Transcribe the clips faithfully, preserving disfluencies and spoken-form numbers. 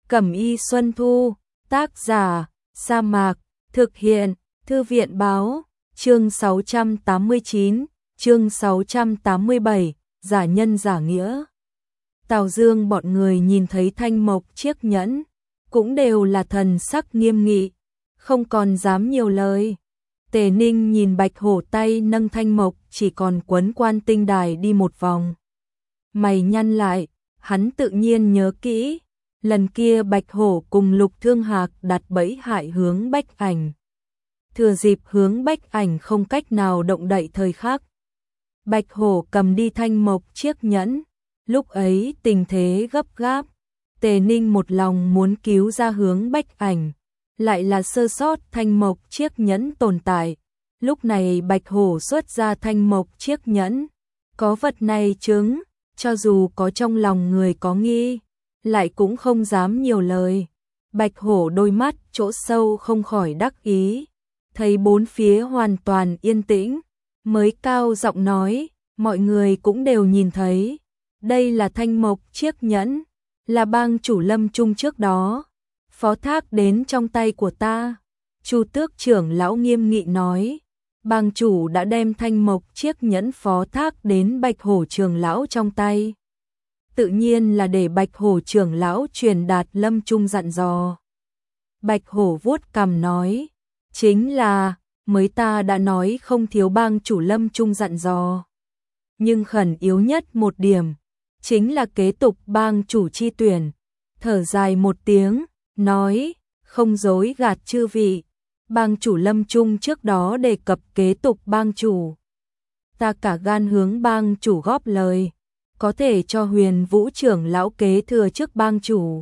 Cẩm y Xuân Thu, tác giả, Sa Mạc, thực hiện, Thư viện báo, chương sáu trăm tám mươi chín, chương sáu trăm tám mươi bảy, giả nhân giả nghĩa. Tào Dương bọn người nhìn thấy thanh mộc chiếc nhẫn, cũng đều là thần sắc nghiêm nghị, không còn dám nhiều lời. Tề Ninh nhìn Bạch Hổ tay nâng thanh mộc chỉ còn quấn quan tinh đài đi một vòng. Mày nhăn lại, hắn tự nhiên nhớ kỹ, lần kia Bạch Hổ cùng Lục Thương Hạc đặt bẫy hại Hướng Bách Ảnh. Thừa dịp Hướng Bách Ảnh không cách nào động đậy thời khắc, Bạch Hổ cầm đi thanh mộc chiếc nhẫn, lúc ấy tình thế gấp gáp, Tề Ninh một lòng muốn cứu ra Hướng Bách Ảnh, lại là sơ sót thanh mộc chiếc nhẫn tồn tại. Lúc này Bạch Hổ xuất ra thanh mộc chiếc nhẫn, có vật này chứng, cho dù có trong lòng người có nghi, lại cũng không dám nhiều lời. Bạch Hổ đôi mắt chỗ sâu không khỏi đắc ý, thấy bốn phía hoàn toàn yên tĩnh, mới cao giọng nói, mọi người cũng đều nhìn thấy, đây là thanh mộc chiếc nhẫn, là bang chủ Lâm Trung trước đó phó thác đến trong tay của ta. Chu Tước trưởng lão nghiêm nghị nói, bang chủ đã đem thanh mộc chiếc nhẫn phó thác đến Bạch Hổ trưởng lão trong tay, tự nhiên là để Bạch Hổ trưởng lão truyền đạt Lâm Trung dặn dò. Bạch Hổ vuốt cằm nói, chính là, mới ta đã nói không thiếu bang chủ Lâm Trung dặn dò, nhưng khẩn yếu nhất một điểm, chính là kế tục bang chủ chi tuyển. Thở dài một tiếng, nói, không dối gạt chư vị, bang chủ Lâm Trung trước đó đề cập kế tục bang chủ. Ta cả gan hướng bang chủ góp lời, có thể cho Huyền Vũ trưởng lão kế thừa trước bang chủ.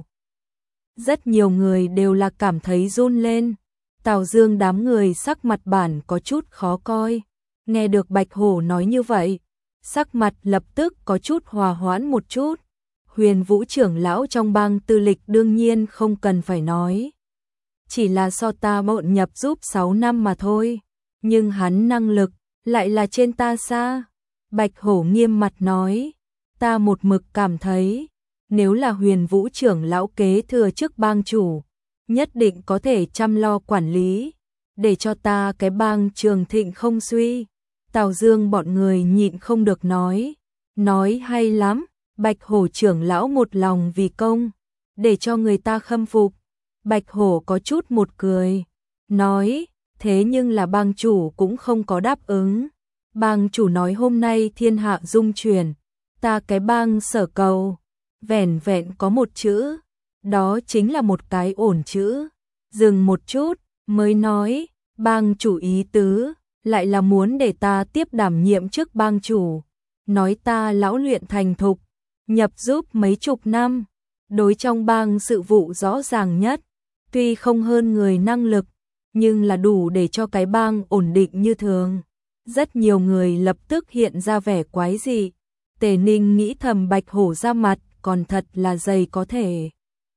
Rất nhiều người đều là cảm thấy run lên. Tào Dương đám người sắc mặt bản có chút khó coi, nghe được Bạch Hổ nói như vậy, sắc mặt lập tức có chút hòa hoãn một chút. Huyền Vũ trưởng lão trong bang tư lịch đương nhiên không cần phải nói, chỉ là so ta bộn nhập giúp sáu năm mà thôi, nhưng hắn năng lực lại là trên ta xa. Bạch Hổ nghiêm mặt nói, ta một mực cảm thấy, nếu là Huyền Vũ trưởng lão kế thừa chức bang chủ, nhất định có thể chăm lo quản lý, để cho ta cái bang trường thịnh không suy. Tào Dương bọn người nhịn không được nói, nói hay lắm, Bạch Hổ trưởng lão một lòng vì công, để cho người ta khâm phục. Bạch Hổ có chút một cười, nói, thế nhưng là bang chủ cũng không có đáp ứng. Bang chủ nói hôm nay thiên hạ dung chuyển, ta cái bang sở cầu, vẻn vẹn có một chữ, đó chính là một cái ổn chữ. Dừng một chút, mới nói, bang chủ ý tứ, lại là muốn để ta tiếp đảm nhiệm chức bang chủ. Nói ta lão luyện thành thục, nhập giúp mấy chục năm, đối trong bang sự vụ rõ ràng nhất, tuy không hơn người năng lực, nhưng là đủ để cho cái bang ổn định như thường. Rất nhiều người lập tức hiện ra vẻ quái dị. Tề Ninh nghĩ thầm Bạch Hổ ra mặt, còn thật là dày có thể.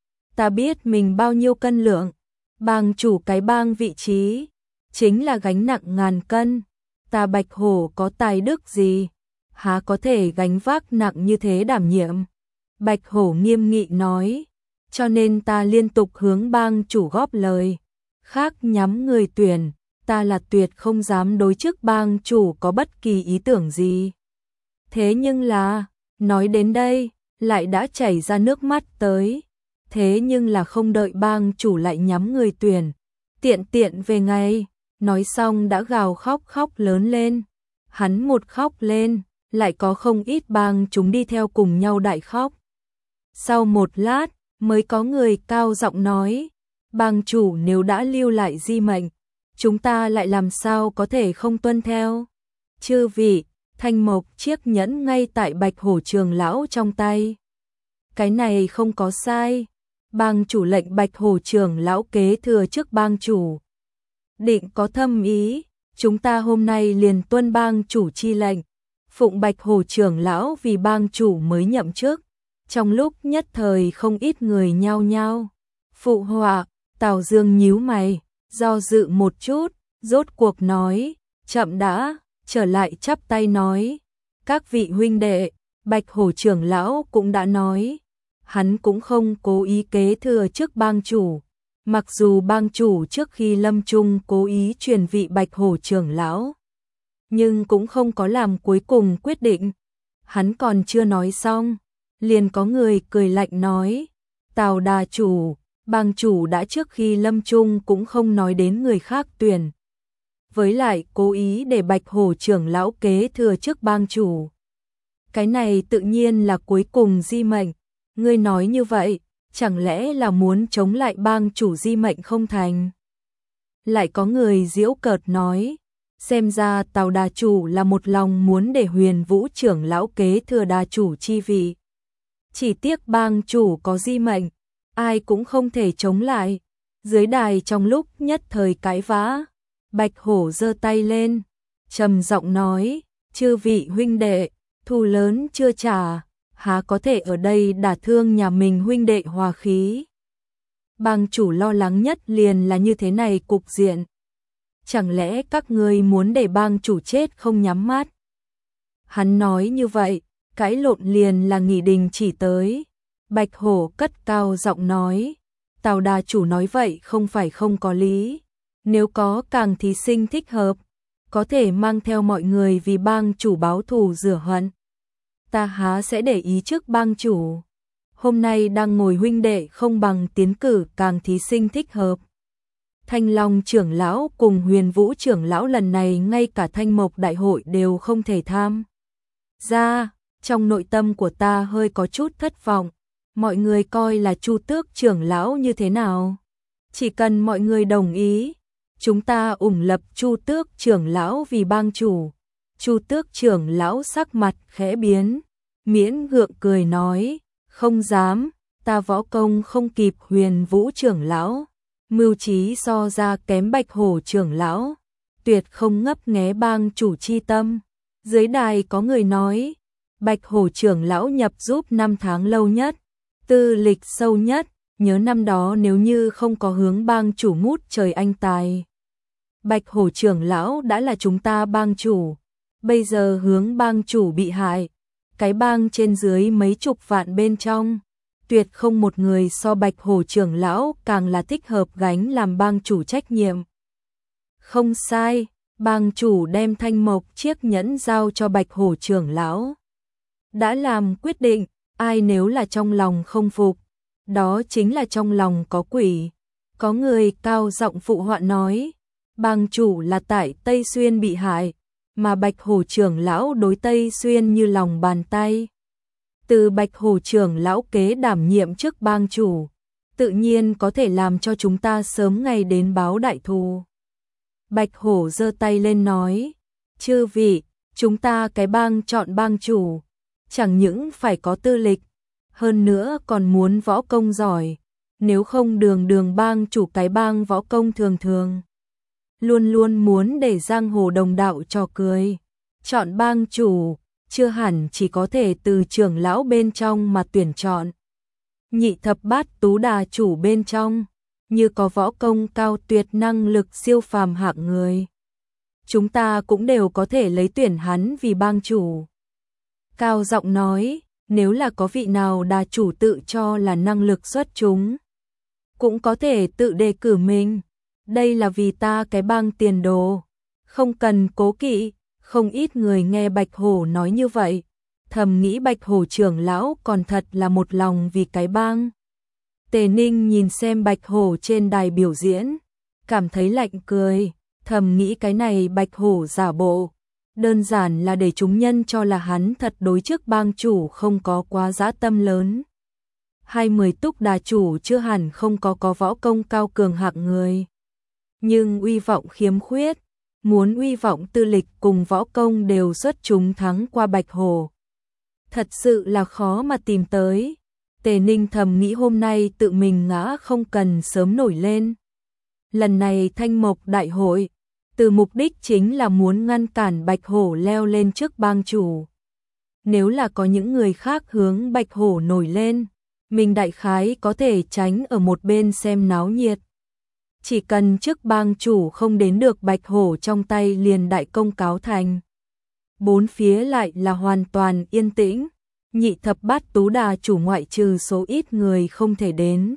Ta biết mình bao nhiêu cân lượng, bang chủ cái bang vị trí, chính là gánh nặng ngàn cân. Ta Bạch Hổ có tài đức gì, há có thể gánh vác nặng như thế đảm nhiệm. Bạch Hổ nghiêm nghị nói, cho nên ta liên tục hướng bang chủ góp lời, khác nhắm người tuyển, ta là tuyệt không dám đối trước bang chủ có bất kỳ ý tưởng gì. Thế nhưng là, nói đến đây, lại đã chảy ra nước mắt tới. Thế nhưng là không đợi bang chủ lại nhắm người tuyển, tiện tiện về ngay, nói xong đã gào khóc khóc lớn lên. Hắn một khóc lên, lại có không ít bang chúng đi theo cùng nhau đại khóc. Sau một lát, mới có người cao giọng nói, bang chủ nếu đã lưu lại di mệnh, chúng ta lại làm sao có thể không tuân theo. Chư vị, thanh mộc chiếc nhẫn ngay tại Bạch Hổ trưởng lão trong tay, cái này không có sai. Bang chủ lệnh Bạch Hổ trưởng lão kế thừa chức bang chủ, định có thâm ý, chúng ta hôm nay liền tuân bang chủ chi lệnh, phụng Bạch Hổ trưởng lão vì bang chủ mới nhậm chức. Trong lúc nhất thời không ít người nhao nhao phụ họa. Tào Dương nhíu mày, do dự một chút, rốt cuộc nói, chậm đã, trở lại chắp tay nói, các vị huynh đệ, Bạch Hổ trưởng lão cũng đã nói, hắn cũng không cố ý kế thừa chức bang chủ. Mặc dù bang chủ trước khi lâm chung cố ý truyền vị Bạch Hổ trưởng lão, nhưng cũng không có làm cuối cùng quyết định. Hắn còn chưa nói xong, liền có người cười lạnh nói, Tào đà chủ, bang chủ đã trước khi lâm chung cũng không nói đến người khác tuyển. Với lại cố ý để Bạch Hổ trưởng lão kế thừa chức bang chủ. Cái này tự nhiên là cuối cùng di mệnh. Ngươi nói như vậy, chẳng lẽ là muốn chống lại bang chủ di mệnh không thành? Lại có người giễu cợt nói, xem ra Tào đà chủ là một lòng muốn để Huyền Vũ trưởng lão kế thừa đà chủ chi vị. Chỉ tiếc bang chủ có di mệnh, ai cũng không thể chống lại. Dưới đài trong lúc nhất thời cãi vã, Bạch Hổ giơ tay lên, trầm giọng nói, chư vị huynh đệ, thù lớn chưa trả, há có thể ở đây đả thương nhà mình huynh đệ hòa khí. Bang chủ lo lắng nhất liền là như thế này cục diện. Chẳng lẽ các ngươi muốn để bang chủ chết không nhắm mắt? Hắn nói như vậy, cãi lộn liền là nghỉ đình chỉ tới. Bạch Hổ cất cao giọng nói, Tào đà chủ nói vậy không phải không có lý. Nếu có càng thí sinh thích hợp, có thể mang theo mọi người vì bang chủ báo thù rửa hận. Ta há sẽ để ý trước bang chủ. Hôm nay đang ngồi huynh đệ không bằng tiến cử càng thí sinh thích hợp. Thanh Long trưởng lão cùng Huyền Vũ trưởng lão lần này ngay cả Thanh Mộc đại hội đều không thể tham gia. Trong nội tâm của ta hơi có chút thất vọng. Mọi người coi là Chu Tước trưởng lão như thế nào? Chỉ cần mọi người đồng ý, chúng ta ủng lập Chu Tước trưởng lão vì bang chủ. Chu Tước trưởng lão sắc mặt khẽ biến, miễn gượng cười nói, không dám, ta võ công không kịp Huyền Vũ trưởng lão, mưu trí so ra kém Bạch Hổ trưởng lão, tuyệt không ngấp nghé bang chủ chi tâm. Dưới đài có người nói, Bạch Hổ trưởng lão nhập giúp năm tháng lâu nhất, tư lịch sâu nhất, nhớ năm đó nếu như không có hướng bang chủ ngút trời anh tài, Bạch Hổ trưởng lão đã là chúng ta bang chủ. Bây giờ hướng bang chủ bị hại, cái bang trên dưới mấy chục vạn bên trong, tuyệt không một người so Bạch Hổ trưởng lão càng là thích hợp gánh làm bang chủ trách nhiệm. Không sai, bang chủ đem thanh mộc chiếc nhẫn giao cho Bạch Hổ trưởng lão. Đã làm quyết định, ai nếu là trong lòng không phục, đó chính là trong lòng có quỷ. Có người cao giọng phụ họa nói, bang chủ là tại Tây Xuyên bị hại, mà Bạch Hổ trưởng lão đối Tây Xuyên như lòng bàn tay. Từ Bạch Hổ trưởng lão kế đảm nhiệm chức bang chủ, tự nhiên có thể làm cho chúng ta sớm ngày đến báo đại thù. Bạch Hổ giơ tay lên nói, chư vị, chúng ta cái bang chọn bang chủ, chẳng những phải có tư lịch, hơn nữa còn muốn võ công giỏi, nếu không đường đường bang chủ cái bang võ công thường thường. Luôn luôn muốn để giang hồ đồng đạo cho cười. Chọn bang chủ, chưa hẳn chỉ có thể từ trưởng lão bên trong mà tuyển chọn. Nhị thập bát tú đà chủ bên trong, như có võ công cao tuyệt năng lực siêu phàm hạng người. Chúng ta cũng đều có thể lấy tuyển hắn vì bang chủ. Cao giọng nói, nếu là có vị nào đà chủ tự cho là năng lực xuất chúng, cũng có thể tự đề cử mình. Đây là vì ta cái bang tiền đồ, không cần cố kỵ. Không ít người nghe Bạch Hổ nói như vậy, thầm nghĩ Bạch Hổ trưởng lão còn thật là một lòng vì cái bang. Tề Ninh nhìn xem Bạch Hổ trên đài biểu diễn, cảm thấy lạnh cười, thầm nghĩ cái này Bạch Hổ giả bộ, đơn giản là để chúng nhân cho là hắn thật đối trước bang chủ không có quá dã tâm lớn. Hai mươi túc đà chủ chưa hẳn không có có võ công cao cường hạng người, nhưng uy vọng khiếm khuyết, muốn uy vọng tư lịch cùng võ công đều xuất chúng thắng qua Bạch Hổ. Thật sự là khó mà tìm tới. Tề Ninh thầm nghĩ hôm nay tự mình ngã không cần sớm nổi lên. Lần này Thanh Mộc đại hội, từ mục đích chính là muốn ngăn cản Bạch Hổ leo lên trước bang chủ. Nếu là có những người khác hướng Bạch Hổ nổi lên, mình đại khái có thể tránh ở một bên xem náo nhiệt. Chỉ cần trước bang chủ không đến được Bạch Hổ trong tay liền đại công cáo thành. Bốn phía lại là hoàn toàn yên tĩnh, nhị thập bát tú đà chủ ngoại trừ số ít người không thể đến.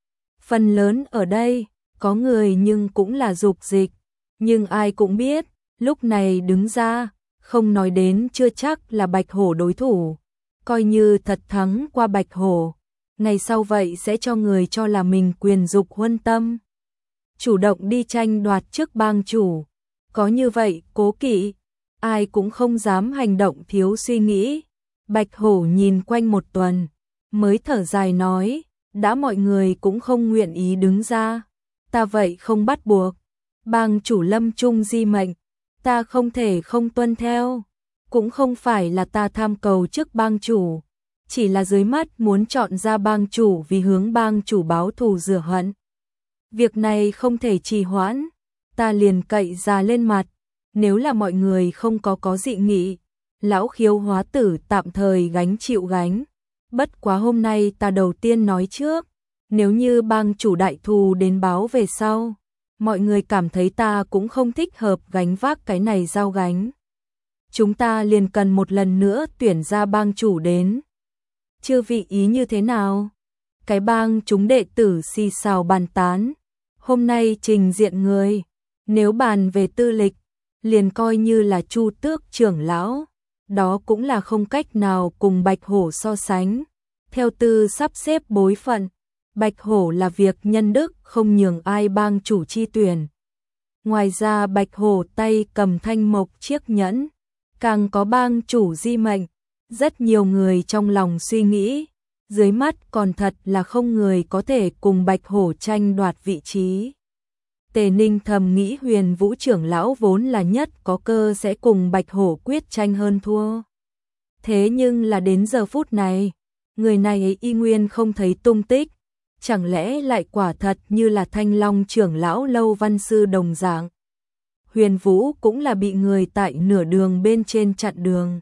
Phần lớn ở đây, có người nhưng cũng là dục dịch, nhưng ai cũng biết, lúc này đứng ra, không nói đến chưa chắc là Bạch Hổ đối thủ, coi như thật thắng qua Bạch Hổ, ngày sau vậy sẽ cho người cho là mình quyền dục huân tâm. Chủ động đi tranh đoạt trước bang chủ, có như vậy cố kỵ, ai cũng không dám hành động thiếu suy nghĩ. Bạch Hổ nhìn quanh một tuần, mới thở dài nói, đã mọi người cũng không nguyện ý đứng ra, ta vậy không bắt buộc, bang chủ lâm trung di mệnh, ta không thể không tuân theo, cũng không phải là ta tham cầu trước bang chủ, chỉ là dưới mắt muốn chọn ra bang chủ vì hướng bang chủ báo thù rửa hận. Việc này không thể trì hoãn, ta liền cậy ra lên mặt, nếu là mọi người không có có dị nghị, lão Khiếu hóa tử tạm thời gánh chịu gánh. Bất quá hôm nay ta đầu tiên nói trước, nếu như bang chủ đại thù đến báo về sau, mọi người cảm thấy ta cũng không thích hợp gánh vác cái này giao gánh. Chúng ta liền cần một lần nữa tuyển ra bang chủ đến. Chư vị ý như thế nào? Cái bang chúng đệ tử xì xào bàn tán. Hôm nay trình diện người, nếu bàn về tư lịch, liền coi như là Chu Tước trưởng lão, đó cũng là không cách nào cùng Bạch Hổ so sánh. Theo tư sắp xếp bối phận, Bạch Hổ là việc nhân đức không nhường ai bang chủ chi tuyển. Ngoài ra Bạch Hổ tay cầm thanh mộc chiếc nhẫn, càng có bang chủ di mệnh, rất nhiều người trong lòng suy nghĩ, dưới mắt còn thật là không người có thể cùng Bạch Hổ tranh đoạt vị trí. Tề Ninh thầm nghĩ Huyền Vũ trưởng lão vốn là nhất có cơ sẽ cùng Bạch Hổ quyết tranh hơn thua. Thế nhưng là đến giờ phút này, người này ấy y nguyên không thấy tung tích, chẳng lẽ lại quả thật như là Thanh Long trưởng lão Lâu Văn Sư đồng dạng. Huyền Vũ cũng là bị người tại nửa đường bên trên chặn đường.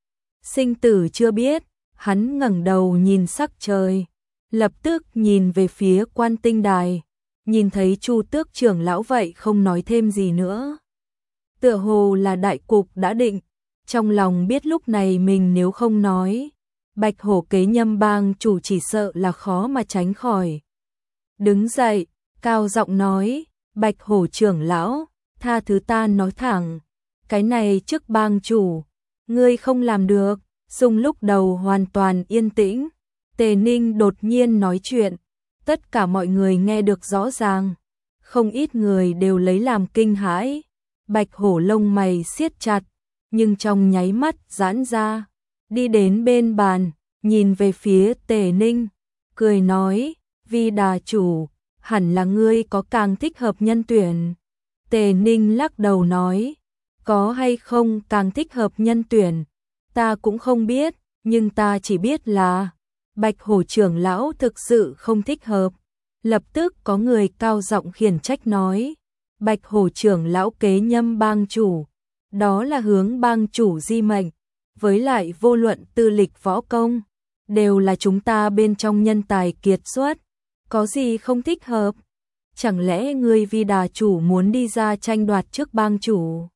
Sinh tử chưa biết, hắn ngẩng đầu nhìn sắc trời, lập tức nhìn về phía Quan Tinh Đài, nhìn thấy Chu Tước trưởng lão vậy không nói thêm gì nữa. Tựa hồ là đại cục đã định, trong lòng biết lúc này mình nếu không nói, Bạch Hổ kế nhâm bang chủ chỉ sợ là khó mà tránh khỏi. Đứng dậy, cao giọng nói, Bạch Hổ trưởng lão, tha thứ ta nói thẳng, cái này trước bang chủ, ngươi không làm được. Xung lúc đầu hoàn toàn yên tĩnh, Tề Ninh đột nhiên nói chuyện, tất cả mọi người nghe được rõ ràng, không ít người đều lấy làm kinh hãi. Bạch Hổ lông mày siết chặt, nhưng trong nháy mắt giãn ra, đi đến bên bàn, nhìn về phía Tề Ninh, cười nói, Vi đà chủ, hẳn là ngươi có càng thích hợp nhân tuyển. Tề Ninh lắc đầu nói, có hay không càng thích hợp nhân tuyển, ta cũng không biết, nhưng ta chỉ biết là Bạch Hổ trưởng lão thực sự không thích hợp. Lập tức có người cao giọng khiển trách nói, Bạch Hổ trưởng lão kế nhâm bang chủ, đó là hướng bang chủ di mệnh, với lại vô luận tư lịch võ công, đều là chúng ta bên trong nhân tài kiệt xuất, có gì không thích hợp? Chẳng lẽ ngươi Vi đà chủ muốn đi ra tranh đoạt trước bang chủ?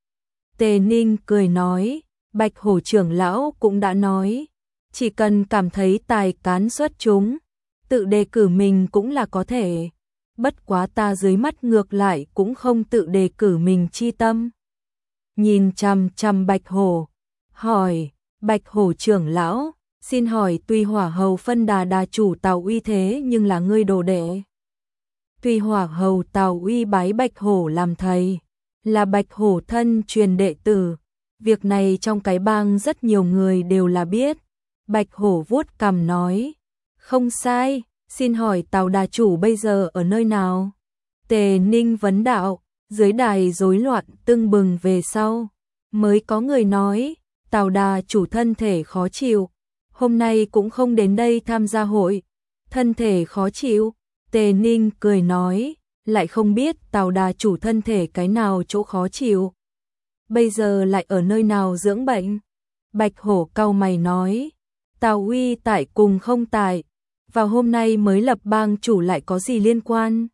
Tề Ninh cười nói, Bạch Hổ trưởng lão cũng đã nói, chỉ cần cảm thấy tài cán xuất chúng, tự đề cử mình cũng là có thể. Bất quá ta dưới mắt ngược lại cũng không tự đề cử mình chi tâm. Nhìn chằm chằm Bạch Hổ, hỏi, Bạch Hổ trưởng lão, xin hỏi Tùy Hỏa Hầu phân đà đà chủ Tào Uy thế nhưng là ngươi đồ đệ. Tùy Hỏa Hầu Tào Uy bái Bạch Hổ làm thầy, là Bạch Hổ thân truyền đệ tử. Việc này trong cái bang rất nhiều người đều là biết. Bạch Hổ vuốt cằm nói, không sai, xin hỏi Tào đà chủ bây giờ ở nơi nào? Tề Ninh vấn đạo, dưới đài rối loạn tưng bừng về sau, mới có người nói, Tào đà chủ thân thể khó chịu, hôm nay cũng không đến đây tham gia hội, thân thể khó chịu. Tề Ninh cười nói, lại không biết Tào đà chủ thân thể cái nào chỗ khó chịu, bây giờ lại ở nơi nào dưỡng bệnh. Bạch Hổ cau mày nói, Tào Uy tại cùng không tại, vào hôm nay mới lập bang chủ lại có gì liên quan?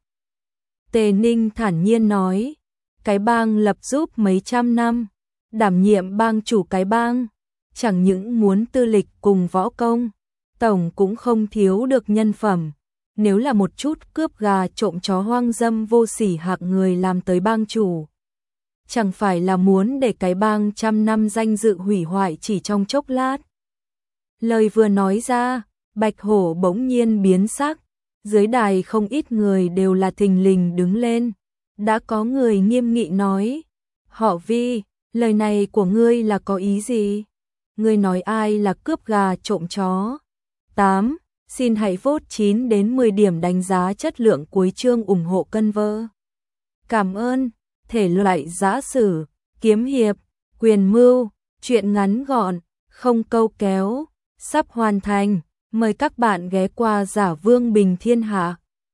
Tề Ninh thản nhiên nói, cái bang lập giúp mấy trăm năm, đảm nhiệm bang chủ cái bang, chẳng những muốn tư lịch cùng võ công, tổng cũng không thiếu được nhân phẩm. Nếu là một chút cướp gà trộm chó hoang dâm vô sỉ hạng người làm tới bang chủ, chẳng phải là muốn để cái bang trăm năm danh dự hủy hoại chỉ trong chốc lát. Lời vừa nói ra, Bạch Hổ bỗng nhiên biến sắc, dưới đài không ít người đều là thình lình đứng lên. Đã có người nghiêm nghị nói, họ Vi, lời này của ngươi là có ý gì? Ngươi nói ai là cướp gà trộm chó? tám. Xin hãy vote chín đến mười điểm đánh giá chất lượng cuối chương ủng hộ cân vơ. Cảm ơn. Thể loại giã sử, kiếm hiệp, quyền mưu, truyện ngắn gọn, không câu kéo, sắp hoàn thành. Mời các bạn ghé qua Giả Vương Bình Thiên Hạ.